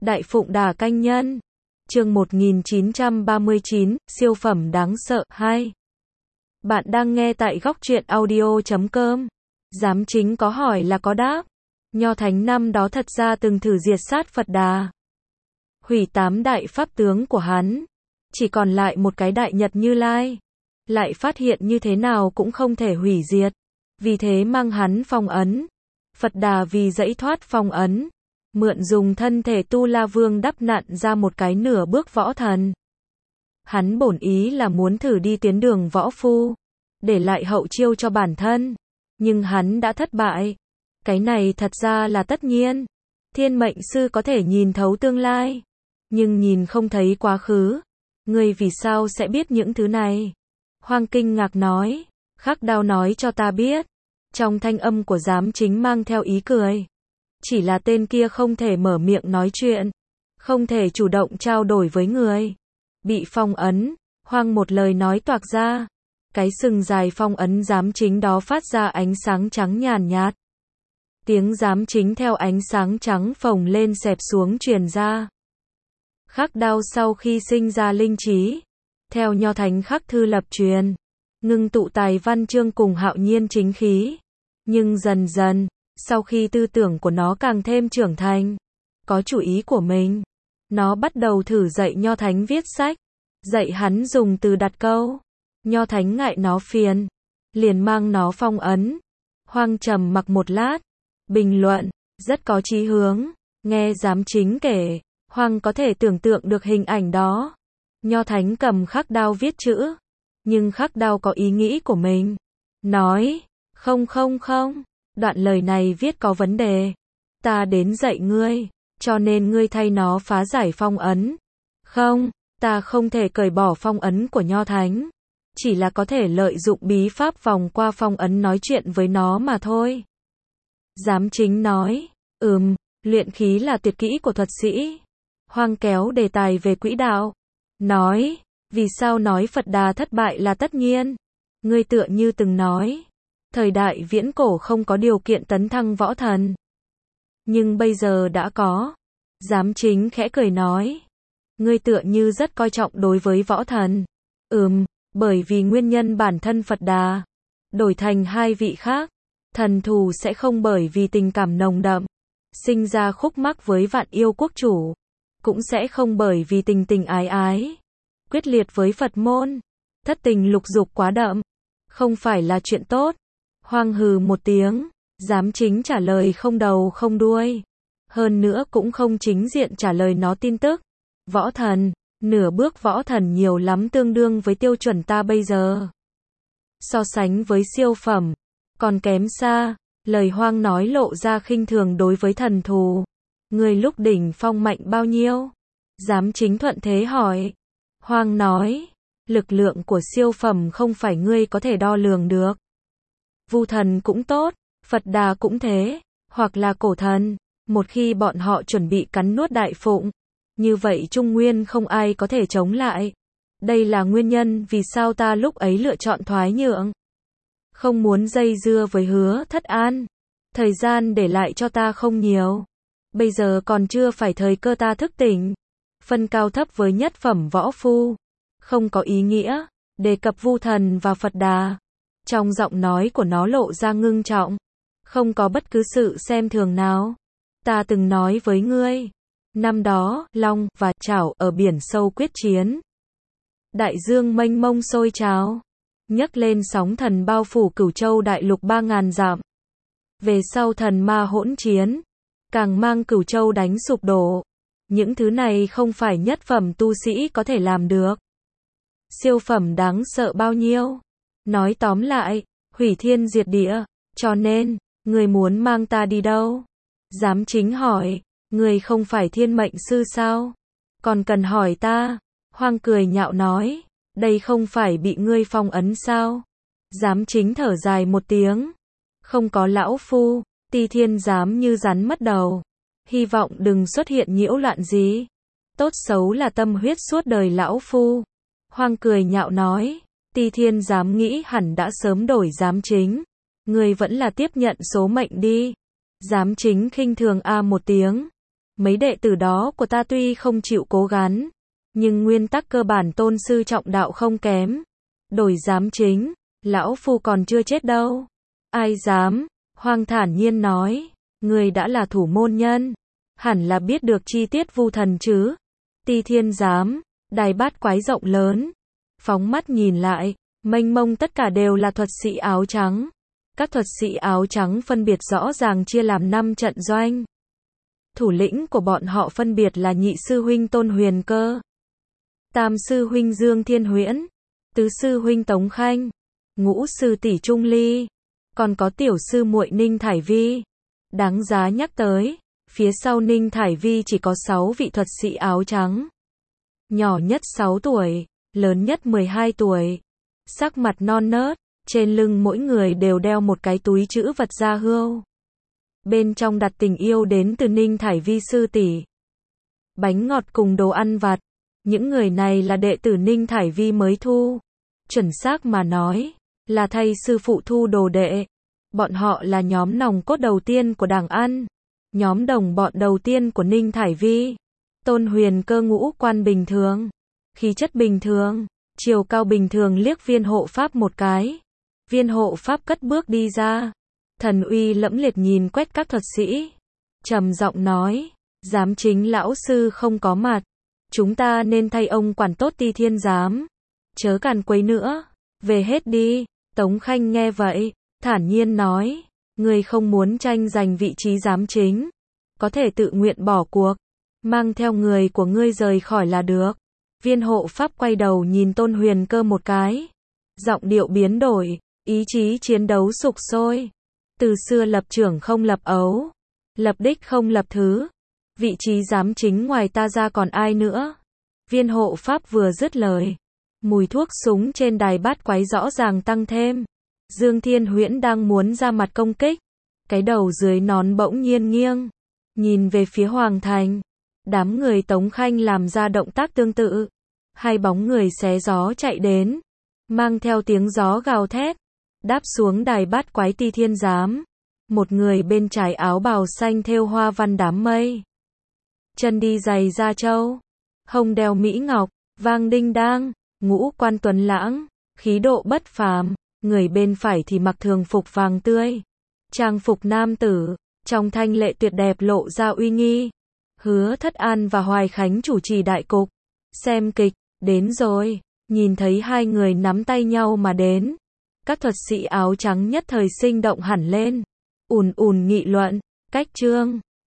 Đại Phụng Đà Canh Nhân. Chương 1939, siêu phẩm đáng sợ 2. Bạn đang nghe tại góc truyện audio.com. Giám chính có hỏi là có đáp. Nho Thánh năm đó thật ra từng thử diệt sát Phật Đà, hủy 8 đại pháp tướng của hắn, chỉ còn lại một cái Đại Nhật Như Lai. Lại phát hiện như thế nào cũng không thể hủy diệt, vì thế mang hắn phong ấn. Phật Đà vì dãy thoát phong ấn, mượn dùng thân thể Tu La Vương đắp nặn ra một cái nửa bước võ thần. Hắn bổn ý là muốn thử đi tiến đường võ phu, để lại hậu chiêu cho bản thân, nhưng hắn đã thất bại. Cái này thật ra là tất nhiên. Thiên mệnh sư có thể nhìn thấu tương lai, nhưng nhìn không thấy quá khứ. Ngươi vì sao sẽ biết những thứ này? Hoang kinh ngạc nói. Khắc Đao nói cho ta biết. Trong thanh âm của giám chính mang theo ý cười. Chỉ là tên kia không thể mở miệng nói chuyện, không thể chủ động trao đổi với người. Bị phong ấn, Hoang một lời nói toạc ra. Cái sừng dài phong ấn giám chính đó phát ra ánh sáng trắng nhàn nhạt. Tiếng giám chính theo ánh sáng trắng phồng lên xẹp xuống truyền ra. Khắc Đao sau khi sinh ra linh trí, theo Nho Thánh Khắc Thư lập truyền, ngưng tụ tài văn chương cùng hạo nhiên chính khí. Nhưng dần dần, sau khi tư tưởng của nó càng thêm trưởng thành, có chủ ý của mình, nó bắt đầu thử dạy Nho Thánh viết sách, dạy hắn dùng từ đặt câu. Nho Thánh ngại nó phiền, liền mang nó phong ấn. Hoang trầm mặc một lát, bình luận, rất có chí hướng. Nghe giám chính kể, Hoang có thể tưởng tượng được hình ảnh đó. Nho Thánh cầm khắc đao viết chữ, nhưng khắc đao có ý nghĩ của mình. Nói, không, đoạn lời này viết có vấn đề. Ta đến dạy ngươi, cho nên ngươi thay nó phá giải phong ấn. Không, ta không thể cởi bỏ phong ấn của Nho Thánh. Chỉ là có thể lợi dụng bí pháp vòng qua phong ấn nói chuyện với nó mà thôi. Giám chính nói, luyện khí là tuyệt kỹ của thuật sĩ. Hoang kéo đề tài về quỹ đạo. Nói, vì sao nói Phật Đà thất bại là tất nhiên? Ngươi tựa như từng nói, thời đại viễn cổ không có điều kiện tấn thăng võ thần. Nhưng bây giờ đã có. Giám chính khẽ cười nói, ngươi tựa như rất coi trọng đối với võ thần. Bởi vì nguyên nhân bản thân Phật Đà đổi thành hai vị khác, thần thù sẽ không bởi vì tình cảm nồng đậm sinh ra khúc mắc với Vạn Yêu Quốc chủ, cũng sẽ không bởi vì tình tình ái ái quyết liệt với Phật môn, thất tình lục dục quá đậm, không phải là chuyện tốt. Hoang hừ một tiếng, giám chính trả lời không đầu không đuôi, hơn nữa cũng không chính diện trả lời nó tin tức. Võ thần, nửa bước võ thần nhiều lắm tương đương với tiêu chuẩn ta bây giờ. So sánh với siêu phẩm, còn kém xa. Lời Hoang nói lộ ra khinh thường đối với thần thù. Người lúc đỉnh phong mạnh bao nhiêu? Giám chính thuận thế hỏi. Hoang nói, lực lượng của siêu phẩm không phải ngươi có thể đo lường được. Vu thần cũng tốt, Phật Đà cũng thế, hoặc là cổ thần, một khi bọn họ chuẩn bị cắn nuốt Đại Phụng, như vậy Trung Nguyên không ai có thể chống lại. Đây là nguyên nhân vì sao ta lúc ấy lựa chọn thoái nhượng. Không muốn dây dưa với Hứa Thất An. Thời gian để lại cho ta không nhiều. Bây giờ còn chưa phải thời cơ ta thức tỉnh. Phân cao thấp với nhất phẩm võ phu. Không có ý nghĩa. Đề cập Vu thần và Phật Đà. Trong giọng nói của nó lộ ra ngưng trọng. Không có bất cứ sự xem thường nào. Ta từng nói với ngươi. Năm đó, Long và Chảo ở biển sâu quyết chiến. Đại dương mênh mông sôi trào. Nhấc lên sóng thần bao phủ Cửu Châu đại lục 3000 dặm. Về sau thần ma hỗn chiến, càng mang Cửu Châu đánh sụp đổ. Những thứ này không phải nhất phẩm tu sĩ có thể làm được. Siêu phẩm đáng sợ bao nhiêu? Nói tóm lại, hủy thiên diệt địa. Cho nên, người muốn mang ta đi đâu? Giám chính hỏi, người không phải thiên mệnh sư sao? Còn cần hỏi ta? Hoang cười nhạo nói, đây không phải bị ngươi phong ấn sao? Giám chính thở dài một tiếng. Không có lão phu, Ti Thiên giám như rắn mất đầu. Hy vọng đừng xuất hiện nhiễu loạn gì. Tốt xấu là tâm huyết suốt đời lão phu. Hoang cười nhạo nói, Ti Thiên giám nghĩ hẳn đã sớm đổi giám chính. Ngươi vẫn là tiếp nhận số mệnh đi. Giám chính khinh thường a một tiếng. Mấy đệ tử đó của ta tuy không chịu cố gắng, nhưng nguyên tắc cơ bản tôn sư trọng đạo không kém. Đổi giám chính, lão phu còn chưa chết đâu. Ai dám? Hoàng thản nhiên nói, người đã là thủ môn nhân, hẳn là biết được chi tiết vu thần chứ. Ti Thiên giám, đài bát quái rộng lớn, phóng mắt nhìn lại, mênh mông tất cả đều là thuật sĩ áo trắng. Các thuật sĩ áo trắng phân biệt rõ ràng chia làm 5 trận doanh. Thủ lĩnh của bọn họ phân biệt là nhị sư huynh Tôn Huyền Cơ, tam sư huynh Dương Thiên Huyễn, tứ sư huynh Tống Khanh, ngũ sư tỷ Trung Ly, còn có tiểu sư muội Ninh Thải Vi. Đáng giá nhắc tới, phía sau Ninh Thải Vi chỉ có 6 vị thuật sĩ áo trắng. Nhỏ nhất 6 tuổi, lớn nhất 12 tuổi. Sắc mặt non nớt, trên lưng mỗi người đều đeo một cái túi trữ vật da hươu. Bên trong đặt tình yêu đến từ Ninh Thải Vi sư tỷ, bánh ngọt cùng đồ ăn vặt. Những người này là đệ tử Ninh Thải Vi mới thu. Chuẩn xác mà nói, là thầy sư phụ thu đồ đệ. Bọn họ là nhóm nòng cốt đầu tiên của Đàng Ăn, nhóm đồng bọn đầu tiên của Ninh Thải Vi. Tôn Huyền Cơ ngũ quan bình thường, khí chất bình thường, chiều cao bình thường, liếc Viên hộ pháp một cái. Viên hộ pháp cất bước đi ra, thần uy lẫm liệt nhìn quét các thuật sĩ, trầm giọng nói, giám chính lão sư không có mặt, chúng ta nên thay ông quản tốt Ti Thiên giám, chớ càn quấy nữa, về hết đi. Tống Khanh nghe vậy, thản nhiên nói, ngươi không muốn tranh giành vị trí giám chính, có thể tự nguyện bỏ cuộc, mang theo người của ngươi rời khỏi là được. Viên hộ pháp quay đầu nhìn Tôn Huyền Cơ một cái, giọng điệu biến đổi, ý chí chiến đấu sục sôi. Từ xưa lập trưởng không lập ấu, lập đích không lập thứ, vị trí giám chính ngoài ta ra còn ai nữa. Viên hộ pháp vừa dứt lời, mùi thuốc súng trên đài bát quái rõ ràng tăng thêm. Dương Thiên Huyễn đang muốn ra mặt công kích, cái đầu dưới nón bỗng nhiên nghiêng, nhìn về phía Hoàng Thành. Đám người Tống Khanh làm ra động tác tương tự, hai bóng người xé gió chạy đến, mang theo tiếng gió gào thét, đáp xuống đài bát quái Ti Thiên giám. Một người bên trái áo bào xanh thêu hoa văn đám mây, chân đi giày da trâu, hông đeo mỹ ngọc, vang đinh đang, ngũ quan tuấn lãng, khí độ bất phàm. Người bên phải thì mặc thường phục vàng tươi, trang phục nam tử, trong thanh lệ tuyệt đẹp lộ ra uy nghi. Hứa Thất An và Hoài Khánh chủ trì đại cục, xem kịch, đến rồi. Nhìn thấy hai người nắm tay nhau mà đến, các thuật sĩ áo trắng nhất thời sinh động hẳn lên, ùn ùn nghị luận, cách chương